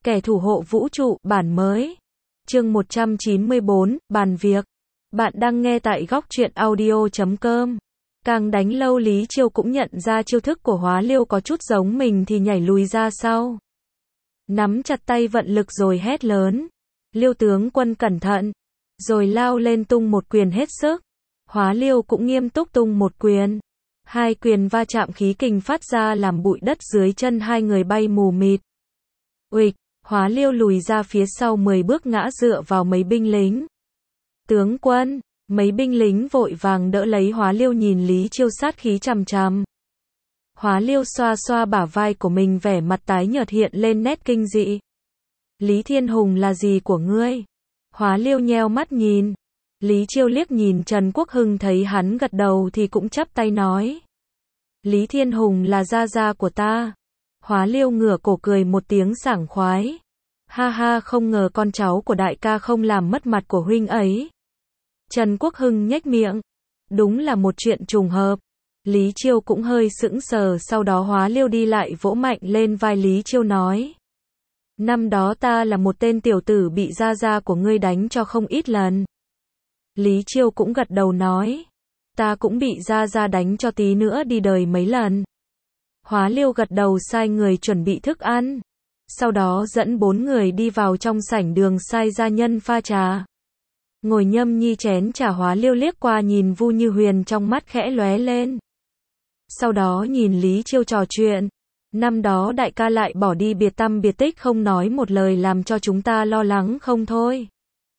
Kẻ thủ hộ vũ trụ, bản mới. Chương 194, bàn việc. Bạn đang nghe tại góc truyện audio.com. Càng đánh lâu Lý Chiêu cũng nhận ra chiêu thức của Hóa Liêu có chút giống mình thì nhảy lùi ra sau. Nắm chặt tay vận lực rồi hét lớn. Liêu tướng quân cẩn thận. Rồi lao lên tung một quyền hết sức. Hóa Liêu cũng nghiêm túc tung một quyền. Hai quyền va chạm khí kình phát ra làm bụi đất dưới chân hai người bay mù mịt. Uịch, Hóa Liêu lùi ra phía sau 10 bước ngã dựa vào mấy binh lính. Tướng quân, mấy binh lính vội vàng đỡ lấy Hóa Liêu nhìn Lý Chiêu sát khí chằm chằm. Hóa Liêu xoa xoa bả vai của mình vẻ mặt tái nhợt hiện lên nét kinh dị. Lý Thiên Hùng là gì của ngươi? Hóa Liêu nheo mắt nhìn. Lý Chiêu liếc nhìn Trần Quốc Hưng thấy hắn gật đầu thì cũng chắp tay nói. Lý Thiên Hùng là gia gia của ta. Hóa Liêu ngửa cổ cười một tiếng sảng khoái. Ha ha, không ngờ con cháu của đại ca không làm mất mặt của huynh ấy. Trần Quốc Hưng nhếch miệng. Đúng là một chuyện trùng hợp. Lý Chiêu cũng hơi sững sờ, sau đó Hóa Liêu đi lại vỗ mạnh lên vai Lý Chiêu nói. Năm đó ta là một tên tiểu tử bị gia gia của ngươi đánh cho không ít lần. Lý Chiêu cũng gật đầu nói. Ta cũng bị gia gia đánh cho tí nữa đi đời mấy lần. Hóa Liêu gật đầu sai người chuẩn bị thức ăn. Sau đó dẫn 4 người đi vào trong sảnh đường sai gia nhân pha trà. Ngồi nhâm nhi chén trà, Hóa Liêu liếc qua nhìn Vu Như Huyền trong mắt khẽ lóe lên. Sau đó nhìn Lý Chiêu trò chuyện. Năm đó đại ca lại bỏ đi biệt tăm biệt tích không nói một lời làm cho chúng ta lo lắng không thôi.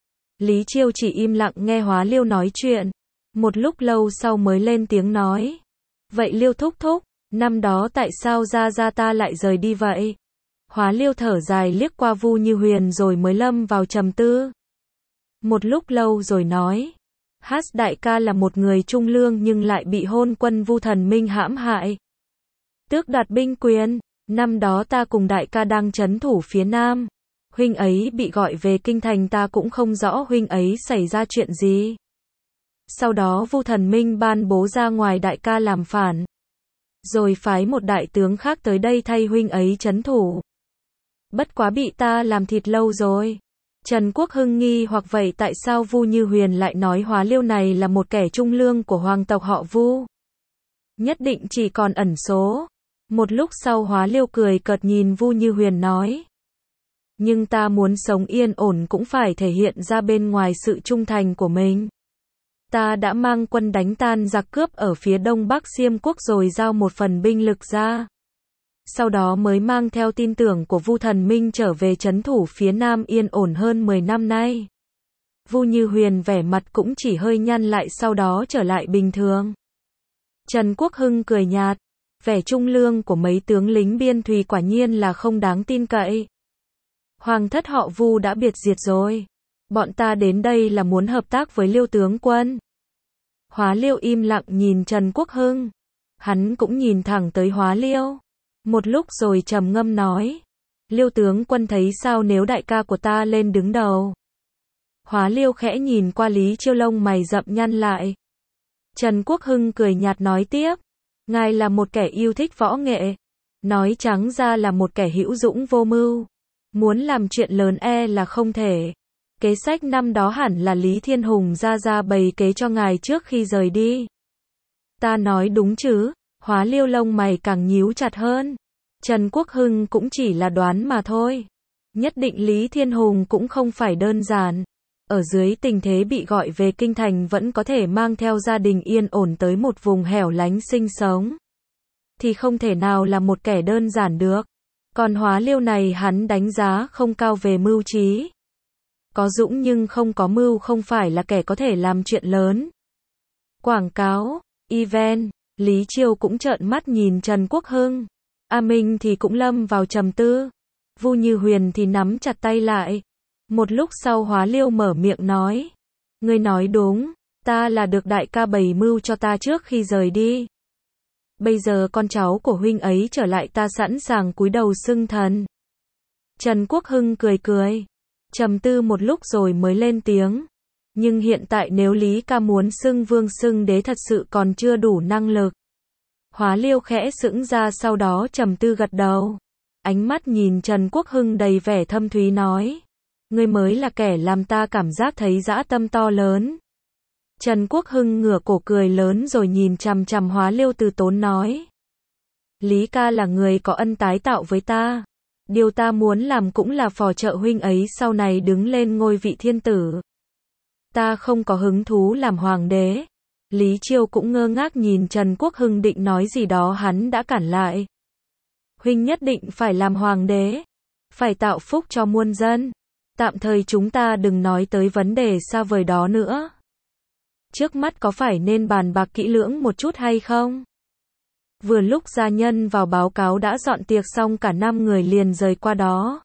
Lý Chiêu chỉ im lặng nghe Hóa Liêu nói chuyện. Một lúc lâu sau mới lên tiếng nói. Vậy Liêu thúc thúc, năm đó tại sao gia gia ta lại rời đi vậy? Hóa Liêu thở dài liếc qua Vu Như Huyền rồi mới lâm vào trầm tư. Một lúc lâu rồi nói. Hát đại ca là một người trung lương nhưng lại bị hôn quân Vu Thần Minh hãm hại. Tước đoạt binh quyền, năm đó ta cùng đại ca đang trấn thủ phía Nam. Huynh ấy bị gọi về kinh thành, ta cũng không rõ huynh ấy xảy ra chuyện gì. Sau đó Vu Thần Minh ban bố ra ngoài đại ca làm phản. Rồi phái một đại tướng khác tới đây thay huynh ấy trấn thủ. Bất quá bị ta làm thịt lâu rồi. Trần Quốc Hưng nghi hoặc vậy tại sao Vu Như Huyền lại nói Hóa Liêu này là một kẻ trung lương của hoàng tộc họ Vu? Nhất định chỉ còn ẩn số. Một lúc sau Hóa Liêu cười cợt nhìn Vu Như Huyền nói. Nhưng ta muốn sống yên ổn cũng phải thể hiện ra bên ngoài sự trung thành của mình. Ta đã mang quân đánh tan giặc cướp ở phía đông bắc Xiêm quốc rồi giao một phần binh lực ra. Sau đó mới mang theo tin tưởng của Vu Thần Minh trở về trấn thủ phía Nam yên ổn hơn 10 năm nay. Vu Như Huyền vẻ mặt cũng chỉ hơi nhăn lại sau đó trở lại bình thường. Trần Quốc Hưng cười nhạt. Vẻ trung lương của mấy tướng lính biên thùy quả nhiên là không đáng tin cậy. Hoàng thất họ Vu đã biệt diệt rồi. Bọn ta đến đây là muốn hợp tác với Liêu tướng quân. Hóa Liêu im lặng nhìn Trần Quốc Hưng. Hắn cũng nhìn thẳng tới Hóa Liêu. Một lúc rồi trầm ngâm nói. Liêu tướng quân thấy sao nếu đại ca của ta lên đứng đầu? Hóa Liêu khẽ nhìn qua Lý Chiêu, lông mày rậm nhăn lại. Trần Quốc Hưng cười nhạt nói tiếp. Ngài là một kẻ yêu thích võ nghệ. Nói trắng ra là một kẻ hữu dũng vô mưu. Muốn làm chuyện lớn là không thể. Kế sách năm đó hẳn là Lý Thiên Hùng ra bày kế cho ngài trước khi rời đi. Ta nói đúng chứ? Hóa Liêu lông mày càng nhíu chặt hơn. Trần Quốc Hưng cũng chỉ là đoán mà thôi. Nhất định Lý Thiên Hùng cũng không phải đơn giản. Ở dưới tình thế bị gọi về kinh thành vẫn có thể mang theo gia đình yên ổn tới một vùng hẻo lánh sinh sống. Thì không thể nào là một kẻ đơn giản được. Còn Hóa Liêu này hắn đánh giá không cao về mưu trí. Có dũng nhưng không có mưu không phải là kẻ có thể làm chuyện lớn. Quảng cáo, event, Lý Chiêu cũng trợn mắt nhìn Trần Quốc Hưng. A Minh thì cũng lâm vào trầm tư. Vu Như Huyền thì nắm chặt tay lại. Một lúc sau Hóa Liêu mở miệng nói. Ngươi nói đúng, ta là được đại ca bày mưu cho ta trước khi rời đi. Bây giờ con cháu của huynh ấy trở lại, ta sẵn sàng cúi đầu xưng thần. Trần Quốc Hưng cười cười. Trầm tư một lúc rồi mới lên tiếng. Nhưng hiện tại nếu Lý ca muốn xưng vương xưng đế thật sự còn chưa đủ năng lực. Hóa Liêu khẽ sững ra sau đó trầm tư gật đầu. ánh mắt nhìn Trần Quốc Hưng đầy vẻ thâm thúy nói. Ngươi mới là kẻ làm ta cảm giác thấy dã tâm to lớn. Trần Quốc Hưng ngửa cổ cười lớn rồi nhìn chằm chằm Hóa Liêu từ tốn nói. Lý ca là người có ân tái tạo với ta. Điều ta muốn làm cũng là phò trợ huynh ấy sau này đứng lên ngôi vị thiên tử. Ta không có hứng thú làm hoàng đế. Lý Chiêu cũng ngơ ngác nhìn Trần Quốc Hưng định nói gì đó hắn đã cản lại. Huynh nhất định phải làm hoàng đế. Phải tạo phúc cho muôn dân. Tạm thời chúng ta đừng nói tới vấn đề xa vời đó nữa. Trước mắt có phải nên bàn bạc kỹ lưỡng một chút hay không? Vừa lúc gia nhân vào báo cáo đã dọn tiệc xong cả 5 người liền rời qua đó.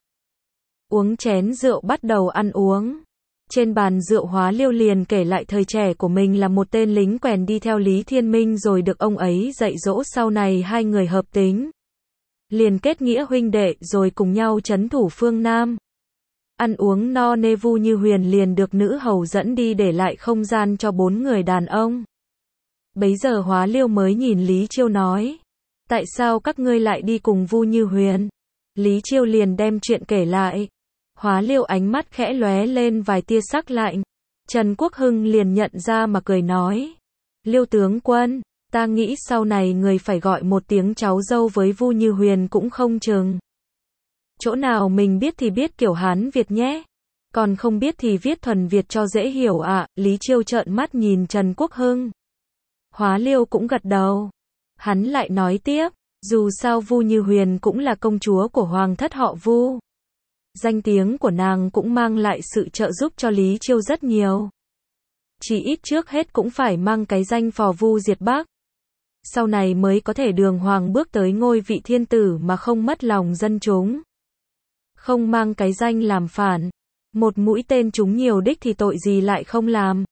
Uống chén rượu bắt đầu ăn uống. Trên bàn rượu Hóa Liêu liền kể lại thời trẻ của mình là một tên lính quèn đi theo Lý Thiên Minh rồi được ông ấy dạy dỗ, sau này hai người hợp tính. Liền kết nghĩa huynh đệ rồi cùng nhau trấn thủ phương Nam. Ăn uống no nê, Vu Như Huyền liền được nữ hầu dẫn đi để lại không gian cho 4 người đàn ông. Bấy giờ Hóa Liêu mới nhìn Lý Chiêu nói. Tại sao các ngươi lại đi cùng Vu Như Huyền? Lý Chiêu liền đem chuyện kể lại. Hóa Liêu ánh mắt khẽ lóe lên vài tia sắc lạnh. Trần Quốc Hưng liền nhận ra mà cười nói. Liêu tướng quân, ta nghĩ sau này người phải gọi một tiếng cháu dâu với Vu Như Huyền cũng không chừng. Chỗ nào mình biết thì biết kiểu Hán Việt nhé. Còn không biết thì viết thuần Việt cho dễ hiểu ạ. Lý Chiêu trợn mắt nhìn Trần Quốc Hưng. Hóa Liêu cũng gật đầu. Hắn lại nói tiếp. Dù sao Vu Như Huyền cũng là công chúa của hoàng thất họ Vu. Danh tiếng của nàng cũng mang lại sự trợ giúp cho Lý Chiêu rất nhiều. Chỉ ít trước hết cũng phải mang cái danh phò Vu diệt Bắc. Sau này mới có thể đường hoàng bước tới ngôi vị thiên tử mà không mất lòng dân chúng. Không mang cái danh làm phản. Một mũi tên trúng nhiều đích thì tội gì lại không làm.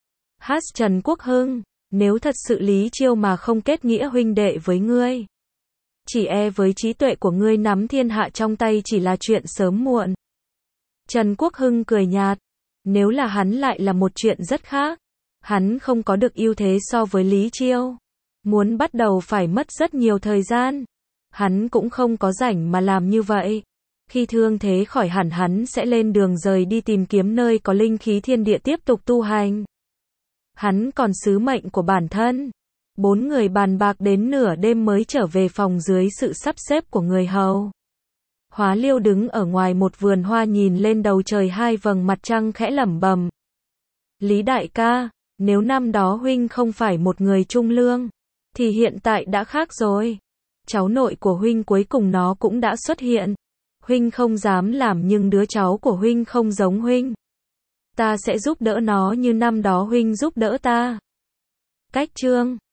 Hát Trần Quốc Hưng, nếu thật sự Lý Chiêu mà không kết nghĩa huynh đệ với ngươi, chỉ e với trí tuệ của ngươi nắm thiên hạ trong tay chỉ là chuyện sớm muộn. Trần Quốc Hưng cười nhạt. Nếu là hắn lại là một chuyện rất khác. Hắn không có được ưu thế so với Lý Chiêu. Muốn bắt đầu phải mất rất nhiều thời gian. Hắn cũng không có rảnh mà làm như vậy. Khi thương thế khỏi hẳn hắn sẽ lên đường rời đi tìm kiếm nơi có linh khí thiên địa tiếp tục tu hành. Hắn còn sứ mệnh của bản thân. 4 người bàn bạc đến nửa đêm mới trở về phòng dưới sự sắp xếp của người hầu. Hóa Liêu đứng ở ngoài một vườn hoa nhìn lên đầu trời hai vầng mặt trăng khẽ lẩm bẩm. Lý đại ca, nếu năm đó huynh không phải một người trung lương, thì hiện tại đã khác rồi. Cháu nội của huynh cuối cùng nó cũng đã xuất hiện. Huynh không dám làm nhưng đứa cháu của huynh không giống huynh. Ta sẽ giúp đỡ nó như năm đó huynh giúp đỡ ta. Cách chương